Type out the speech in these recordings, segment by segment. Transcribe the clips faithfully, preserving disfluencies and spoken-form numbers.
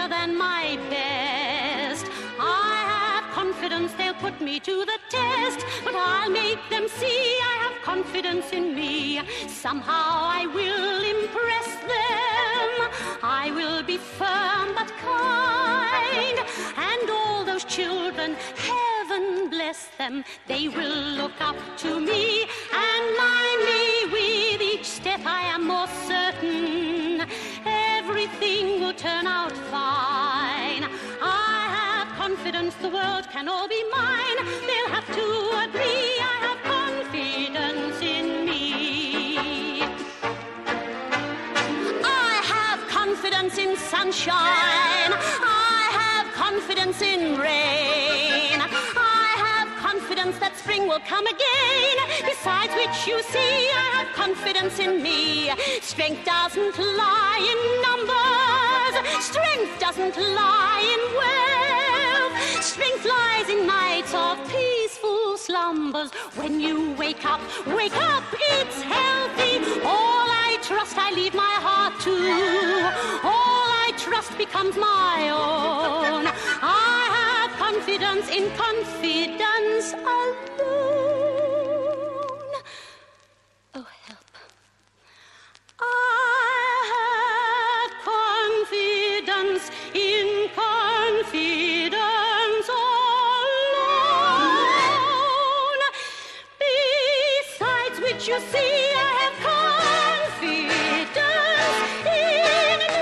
better than my best. I have confidence they'll put me to the test, but I'll make them see I have confidence in me. Somehow I will impress them. I will be firm but kind, and all those children, heaven bless them, they will look up to me and mind me. With each step I am more certain everything will turn out fine. I have confidence the world can all be mine. They'll have to agree I have confidence in me. I have confidence in sunshine. I have confidence in rain. I have confidence that spring will come again. Besides which, you see, I have confidence in me. Strength doesn't lie in numbers. Strength doesn't lie in wealth. Strength lies in nights of peaceful slumbers. When you wake up, wake up, it's healthy. All I trust I leave my heart to. All I trust becomes my own. I have confidence in confidence alone. Oh, help. I have confidence in confidence alone. Besides which, you see, I have confidence in me.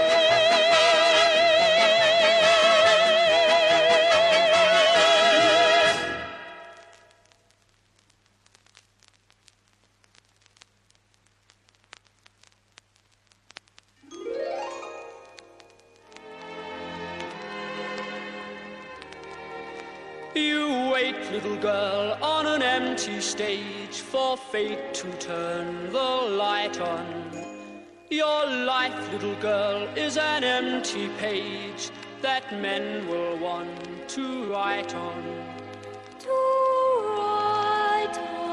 You wait, little girl, on an empty stage for fate to turn the light on. Your life, little girl, is an empty page that men will want to write on. To write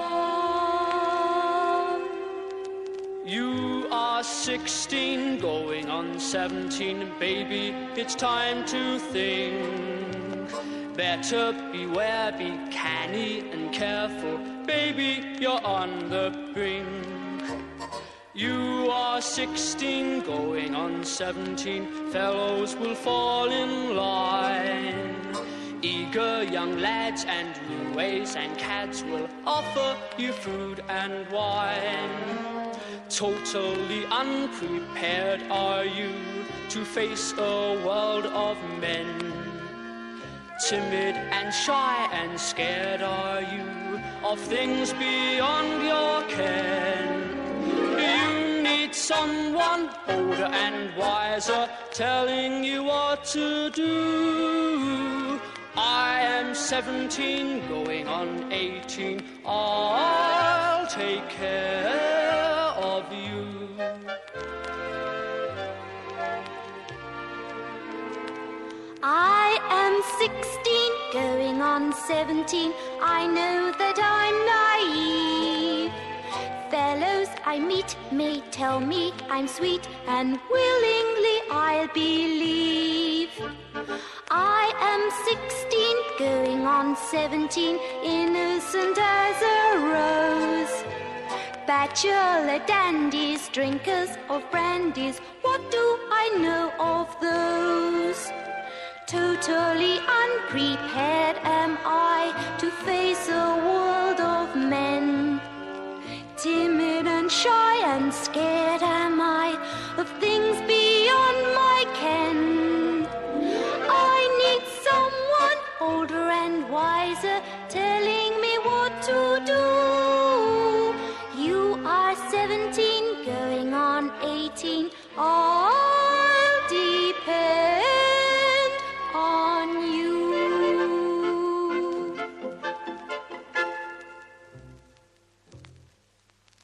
on. You are sixteen, going on seventeen, baby, it's time to think. Better beware, be canny and careful, baby, you're on the brink. You are sixteen, going on seventeen, fellows will fall in line. Eager young lads and roues and cads will offer you food and wine. Totally unprepared are you to face a world of men. Timid and shy and scared are you of things beyond your ken. You need someone older and wiser telling you what to do. I am seventeen, going on eighteen, I'll take care of you. I am sixteen, going on seventeen, I know that I'm naive. Fellows I meet may tell me I'm sweet, and willingly I'll believe. I am sixteen, going on seventeen, innocent as a rose. Bachelor dandies, drinkers of brandies, what do I know of those? Totally unprepared am I to face a world of men. Timid and shy and scared am I of things beyond my ken. I need someone older and wiser telling me what to do. You are seventeen, going on eighteen, oh.